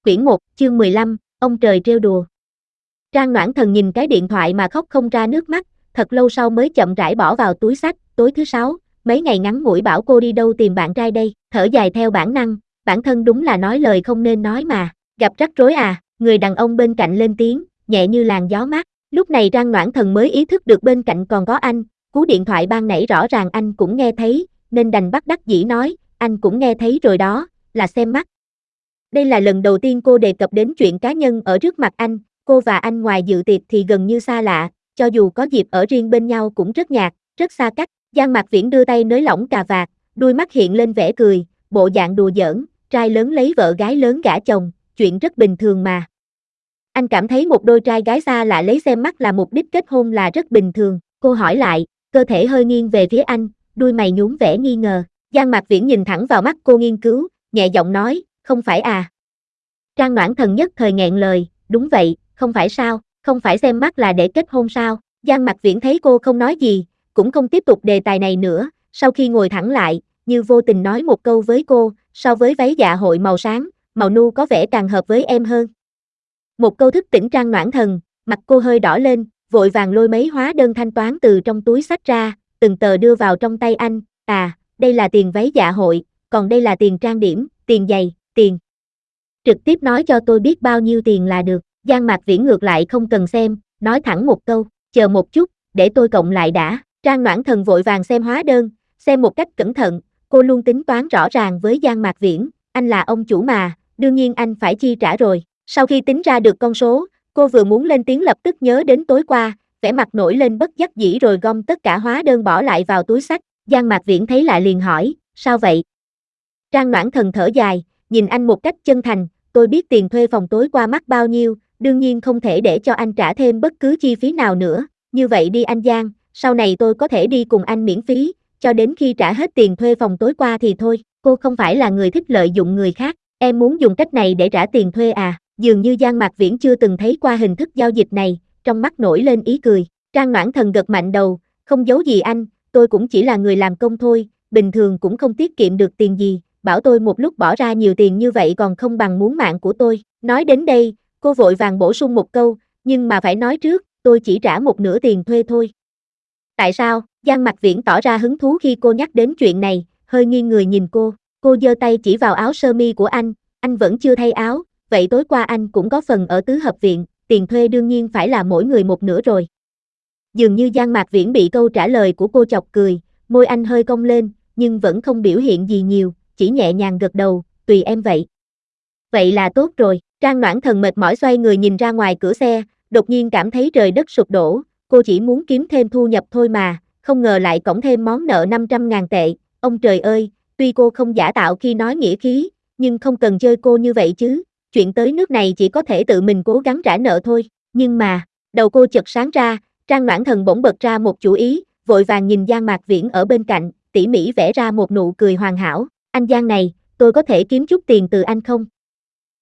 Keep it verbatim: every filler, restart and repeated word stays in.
Quyển một, chương mười lăm, ông trời trêu đùa. Trang Noãn Thần nhìn cái điện thoại mà khóc không ra nước mắt, thật lâu sau mới chậm rãi bỏ vào túi xách. Tối thứ sáu, mấy ngày ngắn ngủi bảo cô đi đâu tìm bạn trai đây, thở dài theo bản năng, bản thân đúng là nói lời không nên nói mà, gặp rắc rối à, người đàn ông bên cạnh lên tiếng, nhẹ như làn gió mát. Lúc này Trang Noãn Thần mới ý thức được bên cạnh còn có anh, cú điện thoại ban nãy rõ ràng anh cũng nghe thấy, nên đành bắt đắc dĩ nói, anh cũng nghe thấy rồi đó, là xem mắt. Đây là lần đầu tiên cô đề cập đến chuyện cá nhân ở trước mặt anh, cô và anh ngoài dự tiệc thì gần như xa lạ, cho dù có dịp ở riêng bên nhau cũng rất nhạt, rất xa cách. Giang Mạc Viễn đưa tay nới lỏng cà vạt, đuôi mắt hiện lên vẻ cười, bộ dạng đùa giỡn, trai lớn lấy vợ gái lớn gả chồng, chuyện rất bình thường mà. Anh cảm thấy một đôi trai gái xa lạ lấy xem mắt là mục đích kết hôn là rất bình thường, cô hỏi lại, cơ thể hơi nghiêng về phía anh, đuôi mày nhún vẻ nghi ngờ. Giang Mạc Viễn nhìn thẳng vào mắt cô nghiên cứu, nhẹ giọng nói, không phải à. Trang Noãn Thần nhất thời nghẹn lời, đúng vậy, không phải sao, không phải xem mắt là để kết hôn sao. Giang Mạc Viễn thấy cô không nói gì, cũng không tiếp tục đề tài này nữa, sau khi ngồi thẳng lại, như vô tình nói một câu với cô, so với váy dạ hội màu sáng, màu nu có vẻ càng hợp với em hơn. Một câu thức tỉnh Trang Noãn Thần, mặt cô hơi đỏ lên, vội vàng lôi mấy hóa đơn thanh toán từ trong túi xách ra, từng tờ đưa vào trong tay anh, à, đây là tiền váy dạ hội, còn đây là tiền trang điểm, tiền giày, tiền. Trực tiếp nói cho tôi biết bao nhiêu tiền là được. Giang Mạc Viễn ngược lại không cần xem, nói thẳng một câu, chờ một chút, để tôi cộng lại đã. Trang Noãn Thần vội vàng xem hóa đơn, xem một cách cẩn thận, cô luôn tính toán rõ ràng với Giang Mạc Viễn, anh là ông chủ mà, đương nhiên anh phải chi trả rồi. Sau khi tính ra được con số, cô vừa muốn lên tiếng lập tức nhớ đến tối qua, vẻ mặt nổi lên bất đắc dĩ rồi gom tất cả hóa đơn bỏ lại vào túi xách. Giang Mạc Viễn thấy lại liền hỏi, sao vậy? Trang Noãn Thần thở dài, nhìn anh một cách chân thành, tôi biết tiền thuê phòng tối qua mắc bao nhiêu, đương nhiên không thể để cho anh trả thêm bất cứ chi phí nào nữa, như vậy đi anh Giang, sau này tôi có thể đi cùng anh miễn phí, cho đến khi trả hết tiền thuê phòng tối qua thì thôi, cô không phải là người thích lợi dụng người khác, em muốn dùng cách này để trả tiền thuê à, dường như Giang Mạc Viễn chưa từng thấy qua hình thức giao dịch này, trong mắt nổi lên ý cười, Trang Noãn Thần gật mạnh đầu, không giấu gì anh, tôi cũng chỉ là người làm công thôi, bình thường cũng không tiết kiệm được tiền gì. Bảo tôi một lúc bỏ ra nhiều tiền như vậy còn không bằng muốn mạng của tôi. Nói đến đây, cô vội vàng bổ sung một câu, nhưng mà phải nói trước, tôi chỉ trả một nửa tiền thuê thôi. Tại sao? Giang Mạc Viễn tỏ ra hứng thú khi cô nhắc đến chuyện này, hơi nghiêng người nhìn cô. Cô giơ tay chỉ vào áo sơ mi của anh, anh vẫn chưa thay áo, vậy tối qua anh cũng có phần ở tứ hợp viện, tiền thuê đương nhiên phải là mỗi người một nửa rồi. Dường như Giang Mạc Viễn bị câu trả lời của cô chọc cười, môi anh hơi cong lên, nhưng vẫn không biểu hiện gì nhiều. Chỉ nhẹ nhàng gật đầu, tùy em vậy. Vậy là tốt rồi, Trang Noãn Thần mệt mỏi xoay người nhìn ra ngoài cửa xe, đột nhiên cảm thấy trời đất sụp đổ, cô chỉ muốn kiếm thêm thu nhập thôi mà, không ngờ lại cõng thêm món nợ năm trăm ngàn tệ, ông trời ơi, tuy cô không giả tạo khi nói nghĩa khí, nhưng không cần chơi cô như vậy chứ, chuyện tới nước này chỉ có thể tự mình cố gắng trả nợ thôi, nhưng mà, đầu cô chợt sáng ra, Trang Noãn Thần bỗng bật ra một chủ ý, vội vàng nhìn Giang Mạc Viễn ở bên cạnh, tỉ mỉ vẽ ra một nụ cười hoàn hảo. Anh Giang này, tôi có thể kiếm chút tiền từ anh không?